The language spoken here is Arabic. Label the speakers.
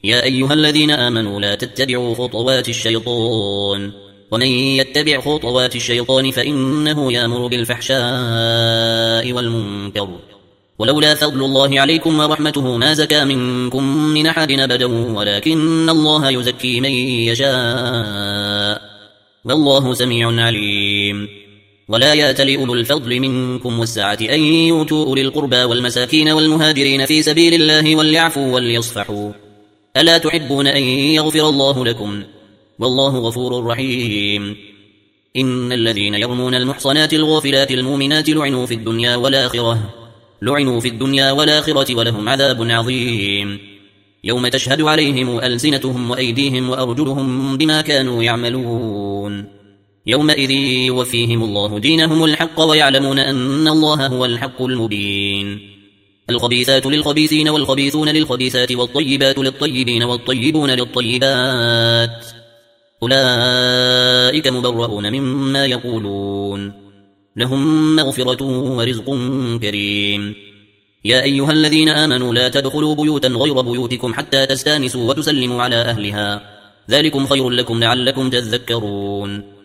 Speaker 1: يا أيها الذين آمنوا لا تتبعوا خطوات الشيطان ومن يتبع خطوات الشيطان فإنه يأمر بالفحشاء والمنكر ولولا فضل الله عليكم ورحمته ما زكى منكم من أحد أبدا ولكن الله يزكي من يشاء والله سميع عليم ولا يأتل أولو الفضل منكم والسعة أن يؤتوا أولي القربى والمساكين والمهاجرين في سبيل الله وليعفوا وليصفحوا ألا تحبون أن يغفر الله لكم والله غفور رحيم إن الذين يرمون المحصنات الغافلات المؤمنات لعنوا في الدنيا والآخرة ولهم عذاب عظيم يوم تشهد عليهم ألسنتهم وأيديهم وأرجلهم بما كانوا يعملون يومئذ يوفيهم الله دينهم الحق ويعلمون أن الله هو الحق المبين الخبيثات للخبيثين والخبيثون للخبيثات والطيبات للطيبين والطيبون للطيبات أولئك مبرؤون مما يقولون لهم مغفرة ورزق كريم يا أيها الذين آمنوا لا تدخلوا بيوتا غير بيوتكم حتى تستانسوا وتسلموا على أهلها ذلكم خير لكم لعلكم تذكرون